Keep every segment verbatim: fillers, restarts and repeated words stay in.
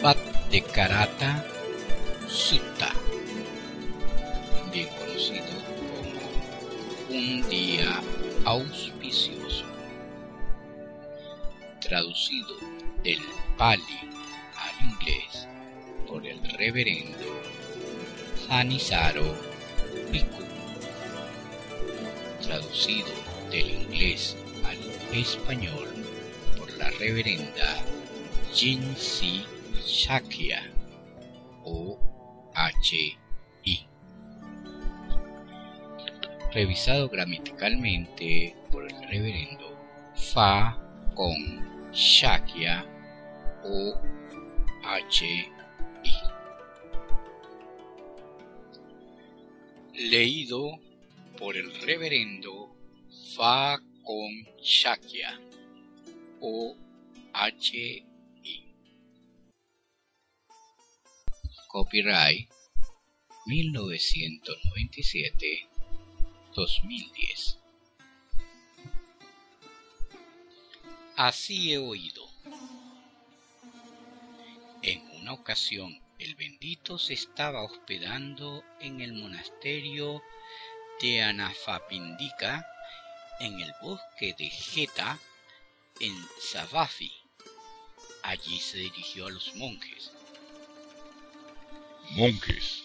Bhattekarata Sutta, bien conocido como un día auspicioso, traducido del Pali al inglés por el reverendo Thanissaro Bhikkhu, traducido del inglés al español por la reverenda Jinsi Shakya o H I, revisado gramaticalmente por el reverendo Fa con Shakya o H I, leído por el reverendo Fa con Shakya o H I. Copyright mil novecientos noventa y siete a dos mil diez. Así he oído. En una ocasión, el bendito se estaba hospedando en el monasterio de Anathapindika en el bosque de Jeta, en Savatthi. Allí se dirigió a los monjes. ¿Monjes?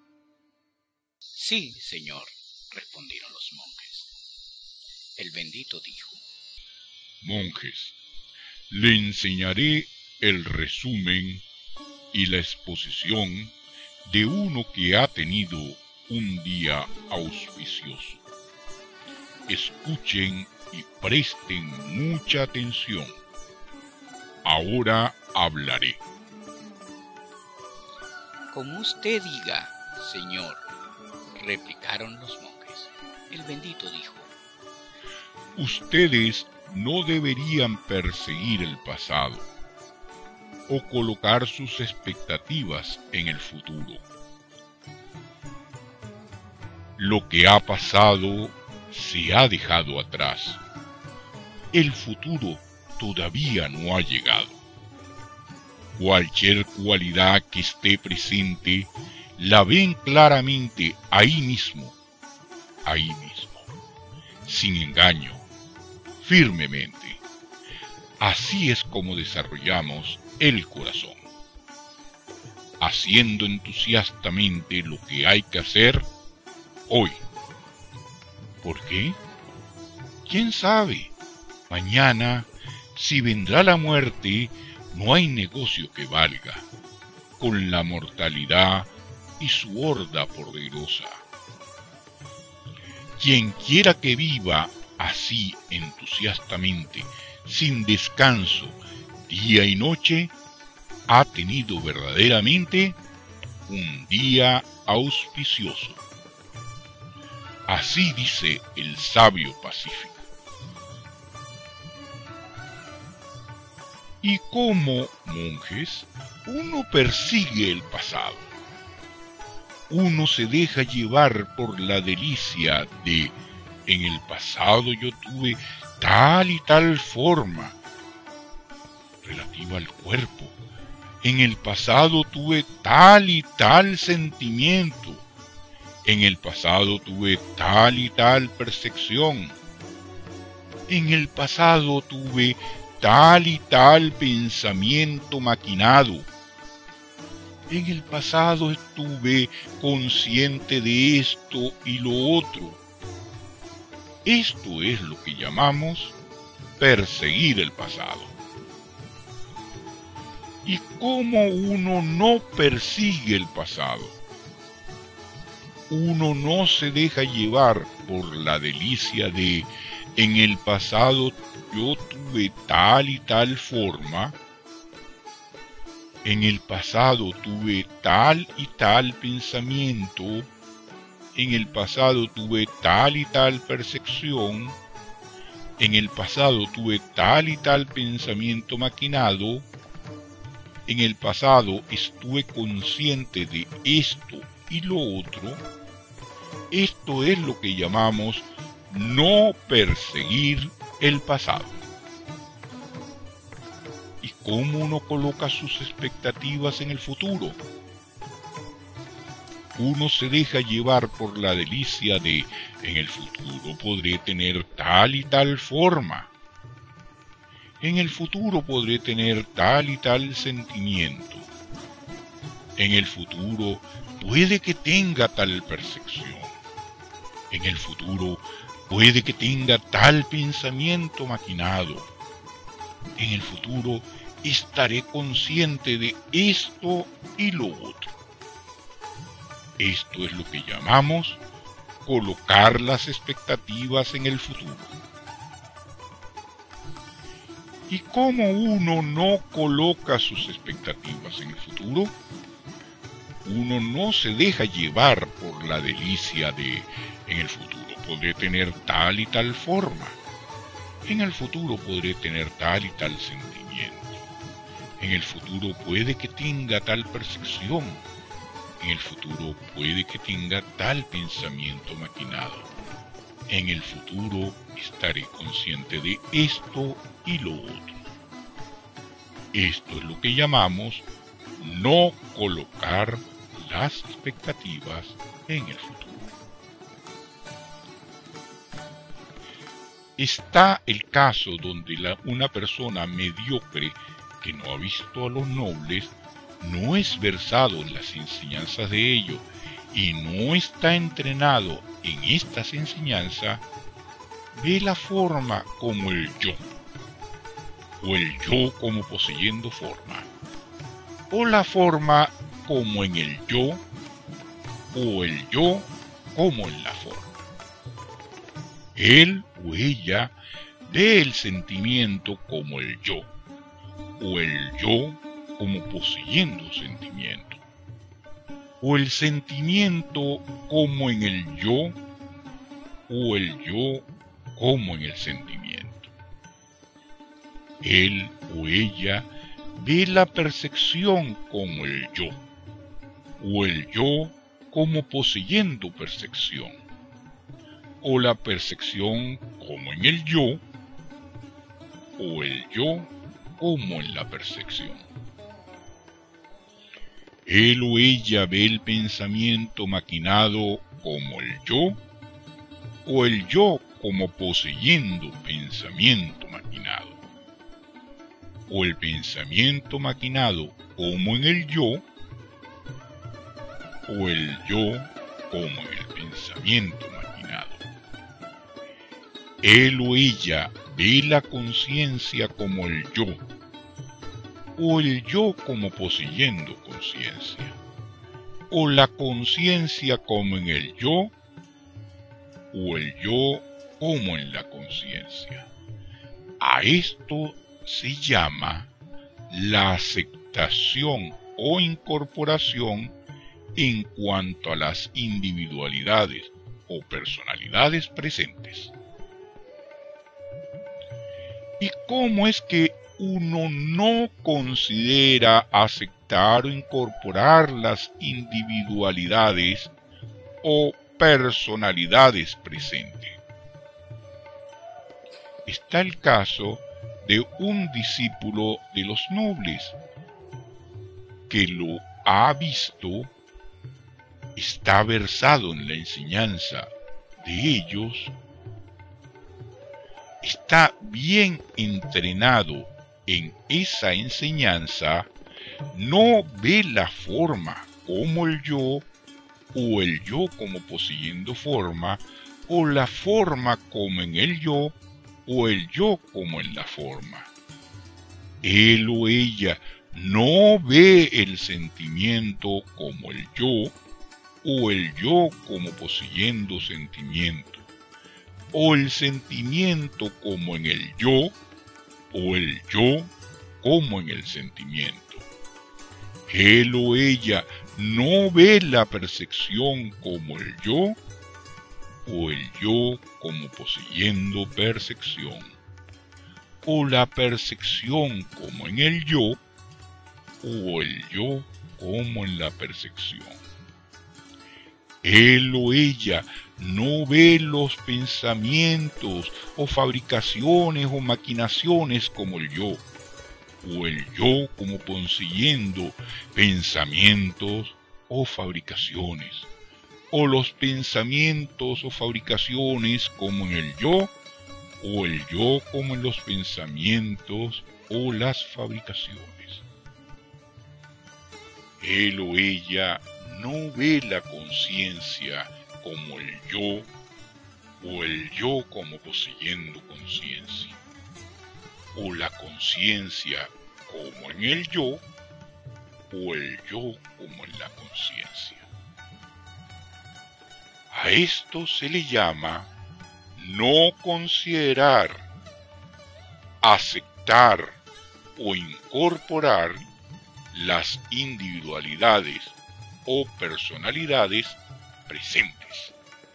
Sí, señor, respondieron los monjes. El bendito dijo: Monjes, le enseñaré el resumen y la exposición de uno que ha tenido un día auspicioso. Escuchen y presten mucha atención. Ahora hablaré. Como usted diga, señor, replicaron los monjes. El bendito dijo: Ustedes no deberían perseguir el pasado o colocar sus expectativas en el futuro. Lo que ha pasado se ha dejado atrás. El futuro todavía no ha llegado. Cualquier cualidad que esté presente, la ven claramente ahí mismo, ahí mismo, sin engaño, firmemente. Así es como desarrollamos el corazón, haciendo entusiastamente lo que hay que hacer hoy. ¿Por qué? ¿Quién sabe? Mañana, si vendrá la muerte, no hay negocio que valga, con la mortalidad y su horda poderosa. Quien quiera que viva así entusiastamente, sin descanso, día y noche, ha tenido verdaderamente un día auspicioso. Así dice el sabio pacífico. ¿Y cómo, monjes, uno persigue el pasado? Uno se deja llevar por la delicia de: en el pasado yo tuve tal y tal forma relativa al cuerpo. En el pasado tuve tal y tal sentimiento. En el pasado tuve tal y tal percepción. En el pasado tuve tal y tal pensamiento maquinado. En el pasado estuve consciente de esto y lo otro. Esto es lo que llamamos perseguir el pasado. ¿Y cómo uno no persigue el pasado? Uno no se deja llevar por la delicia de: en el pasado yo tuve tal y tal forma, en el pasado tuve tal y tal pensamiento, en el pasado tuve tal y tal percepción, en el pasado tuve tal y tal pensamiento maquinado, en el pasado estuve consciente de esto y lo otro. Esto es lo que llamamos no perseguir el pasado. ¿Y cómo uno coloca sus expectativas en el futuro. Uno se deja llevar por la delicia de en el futuro podré tener tal y tal forma. En el futuro podré tener tal y tal sentimiento. En el futuro puede que tenga tal percepción. En el futuro puede que tenga tal pensamiento maquinado. En el futuro estaré consciente de esto y lo otro. Esto es lo que llamamos colocar las expectativas en el futuro. ¿Y cómo uno no coloca sus expectativas en el futuro? Uno no se deja llevar por la delicia de en el futuro podré tener tal y tal forma. En el futuro podré tener tal y tal sentimiento. En el futuro puede que tenga tal percepción. En el futuro puede que tenga tal pensamiento maquinado. En el futuro estaré consciente de esto y lo otro. Esto es lo que llamamos no colocar las expectativas en el futuro. Está el caso donde la, una persona mediocre que no ha visto a los nobles, no es versado en las enseñanzas de ellos y no está entrenado en estas enseñanzas, ve la forma como el yo, o el yo como poseyendo forma, o la forma como en el yo, o el yo como en la forma. Él o ella ve el sentimiento como el yo, o el yo como poseyendo sentimiento, o el sentimiento como en el yo, o el yo como en el sentimiento. Él o ella ve la percepción como el yo, o el yo como poseyendo percepción, o la percepción como en el yo, o el yo como en la percepción. Él o ella ve el pensamiento maquinado como el yo, o el yo como poseyendo pensamiento maquinado, o el pensamiento maquinado como en el yo, o el yo como en el pensamiento maquinado. Él o ella ve la conciencia como el yo, o el yo como poseyendo conciencia, o la conciencia como en el yo, o el yo como en la conciencia. A esto se llama la aceptación o incorporación en cuanto a las individualidades o personalidades presentes. ¿Y cómo es que uno no considera aceptar o incorporar las individualidades o personalidades presentes? Está el caso de un discípulo de los nobles que lo ha visto, está versado en la enseñanza de ellos, está bien entrenado en esa enseñanza, no ve la forma como el yo, o el yo como poseyendo forma, o la forma como en el yo, o el yo como en la forma. Él o ella no ve el sentimiento como el yo, o el yo como poseyendo sentimiento, o el sentimiento como en el yo, o el yo como en el sentimiento. Él o ella no ve la percepción como el yo, o el yo como poseyendo percepción, o la percepción como en el yo, o el yo como en la percepción. Él o ella no ve los pensamientos o fabricaciones o maquinaciones como el yo, o el yo como poseyendo pensamientos o fabricaciones, o los pensamientos o fabricaciones como en el yo, o el yo como en los pensamientos o las fabricaciones. Él o ella no ve la conciencia como el yo, o el yo como poseyendo conciencia, o la conciencia como en el yo, o el yo como en la conciencia. A esto se le llama no considerar, aceptar o incorporar las individualidades o personalidades presentes.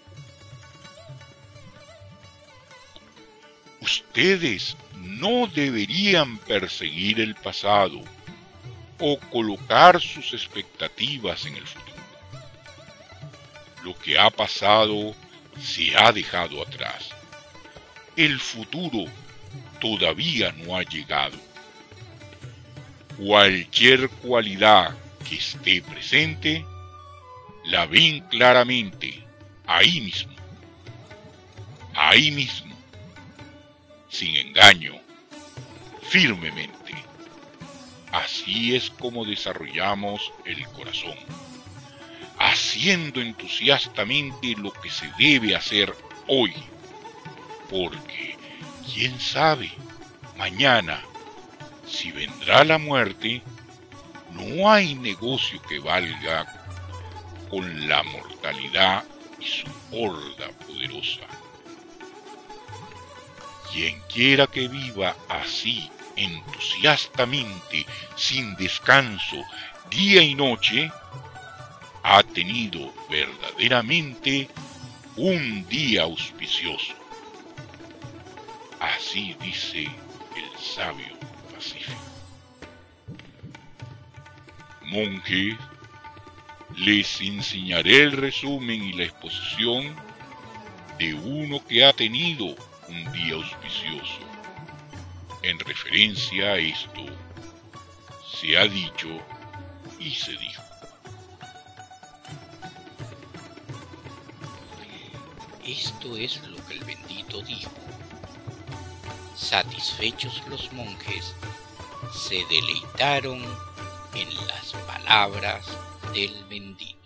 Ustedes no deberían perseguir el pasado o colocar sus expectativas en el futuro. Lo que ha pasado se ha dejado atrás. El futuro todavía no ha llegado. Cualquier cualidad que esté presente, la ven claramente, ahí mismo, ahí mismo, sin engaño, firmemente. Así es como desarrollamos el corazón, haciendo entusiastamente lo que se debe hacer hoy, porque quién sabe, mañana, si vendrá la muerte, no hay negocio que valga con la mortalidad y su horda poderosa. Quien quiera que viva así, entusiastamente, sin descanso, día y noche, ha tenido verdaderamente un día auspicioso. Así dice el sabio Pacífico. Monjes, les enseñaré el resumen y la exposición de uno que ha tenido un día auspicioso. En referencia a esto, se ha dicho y se dijo. Esto es lo que el bendito dijo. Satisfechos los monjes, se deleitaron en las palabras del bendito.